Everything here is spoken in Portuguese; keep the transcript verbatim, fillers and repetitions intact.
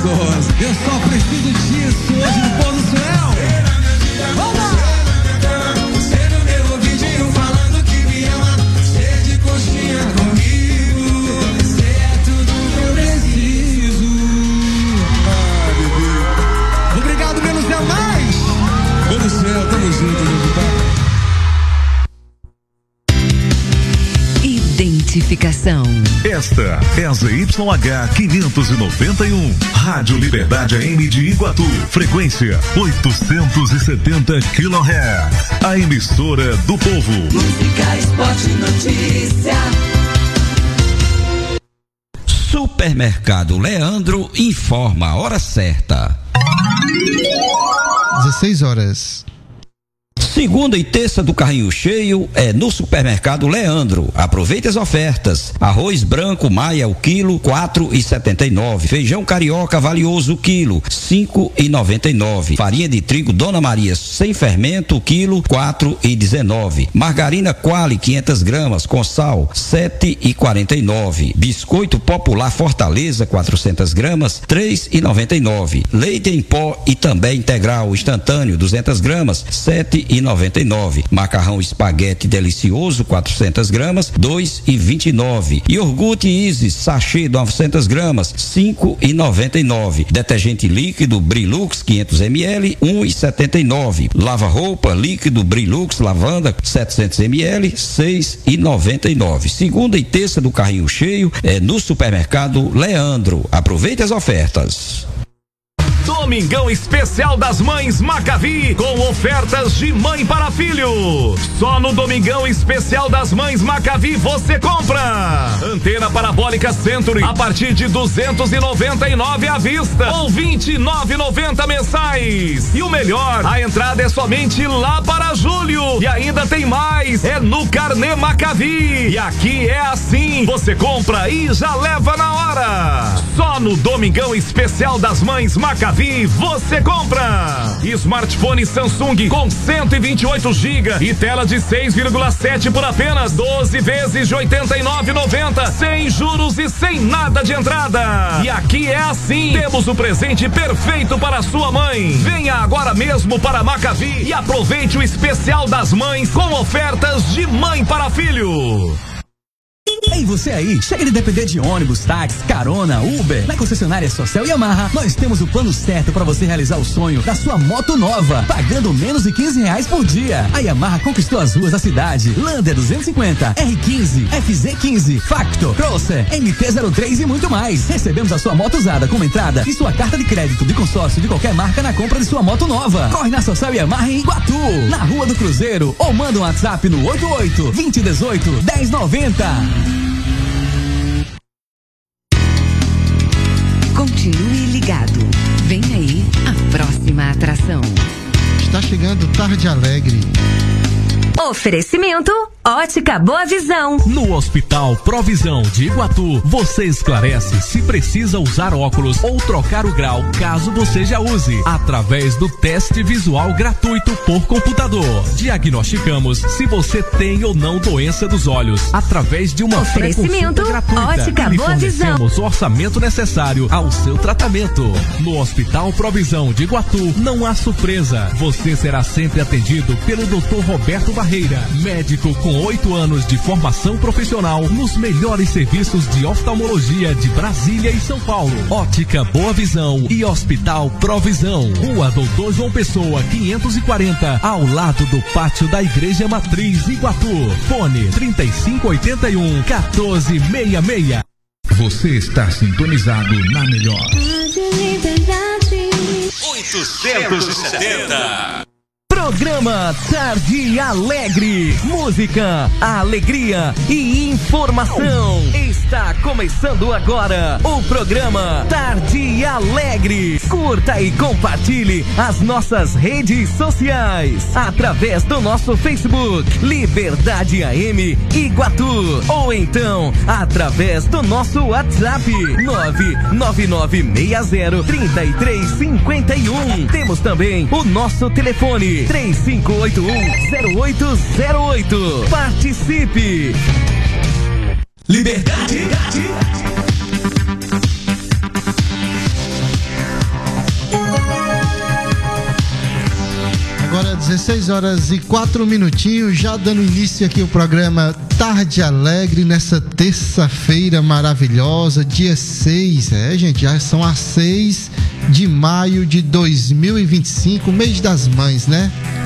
gostosa. Eu só preciso disso hoje no pôr do céu. Vamos lá! Você no meu ouvidinho falando que me ama. Você de coxinha comigo. Você é tudo que eu preciso. Ah, bebê. Obrigado pelo céu mais. Pôr do céu, tamo junto, meu pai. Identificação. Esta é a Z Y H quinhentos e noventa e um, Rádio Liberdade A M de Iguatu, frequência oitocentos e setenta quilohertz, a emissora do povo. Música, esporte, notícia. Supermercado Leandro informa a hora certa. dezesseis horas. Segunda e terça do carrinho cheio é no Supermercado Leandro. Aproveite as ofertas. Arroz branco Maia o quilo quatro e setenta e nove. Feijão carioca valioso o quilo cinco e noventa e nove. Farinha de trigo Dona Maria sem fermento o quilo quatro e dezenove. Margarina Qualy quinhentas gramas com sal sete e quarenta e nove. Biscoito Popular Fortaleza quatrocentas gramas três e noventa e nove. Leite em pó e também integral instantâneo duzentas gramas sete e noventa e nove. Macarrão espaguete delicioso quatrocentas gramas dois e vinte e nove. Iogurte Isis sachê novecentas gramas cinco e noventa e nove. Detergente líquido Brilux quinhentos mililitros um e setenta e nove. Lava roupa líquido Brilux lavanda setecentos mililitros seis e noventa e nove. Segunda e terça do carrinho cheio é no Supermercado Leandro. Aproveite as ofertas. Domingão Especial das Mães Macavi, com ofertas de mãe para filho. Só no Domingão Especial das Mães Macavi você compra antena parabólica Century a partir de duzentos e noventa e nove à vista ou vinte e nove e noventa mensais. E o melhor, a entrada é somente lá para julho. E ainda tem mais, é no Carnê Macavi. E aqui é assim, você compra e já leva na hora. Só no Domingão Especial das Mães Macavi você compra smartphone Samsung com cento e vinte e oito gigas e tela de seis vírgula sete por apenas doze vezes de oitenta e nove reais e noventa centavos, sem juros e sem nada de entrada. E aqui é assim, temos o presente perfeito para a sua mãe. Venha agora mesmo para Macavi e aproveite o especial das mães com ofertas de mãe para filho. Ei, você aí, chega de depender de ônibus, táxi, carona, Uber. Na concessionária Social Yamaha, nós temos o plano certo para você realizar o sonho da sua moto nova, pagando menos de quinze reais por dia. A Yamaha conquistou as ruas da cidade. Lander duzentos e cinquenta, R quinze, F Z quinze, Factor, Crosser, M T zero três e muito mais. Recebemos a sua moto usada como entrada e sua carta de crédito de consórcio de qualquer marca na compra de sua moto nova. Corre na Social Yamaha em Iguatu, na Rua do Cruzeiro, ou manda um WhatsApp no oito oito, vinte e dezoito, dez noventa. Continue ligado. Vem aí a próxima atração. Está chegando Tarde Alegre. Oferecimento Ótica Boa Visão. No Hospital Provisão de Iguatu, você esclarece se precisa usar óculos ou trocar o grau, caso você já use, através do teste visual gratuito por computador. Diagnosticamos se você tem ou não doença dos olhos, através de uma Oferecimento gratuita. Ótica e Boa Visão. o orçamento necessário ao seu tratamento. No Hospital Provisão de Iguatu, não há surpresa. Você será sempre atendido pelo doutor Roberto Barreira, médico com oito anos de formação profissional nos melhores serviços de oftalmologia de Brasília e São Paulo. Ótica Boa Visão e Hospital Provisão. Rua Doutor João Pessoa, quinhentos e quarenta, ao lado do pátio da Igreja Matriz Iguatu. Fone trinta e cinco oitenta e um, quatorze sessenta e seis. Você está sintonizado na melhor. oitocentos e setenta. Programa Tarde Alegre. Música, alegria e informação. Está começando agora o programa Tarde Alegre. Curta e compartilhe as nossas redes sociais através do nosso Facebook Liberdade A M Iguatu, ou então através do nosso WhatsApp nove nove nove seis zero, três três cinco um. Temos também o nosso telefone três cinco oito um, zero oito zero oito. Participe! Liberdade! dezesseis horas e quatro minutinhos, já dando início aqui ao programa Tarde Alegre, nessa terça-feira maravilhosa, dia seis, é, gente, já são as seis de maio de dois mil e vinte e cinco, mês das mães, né?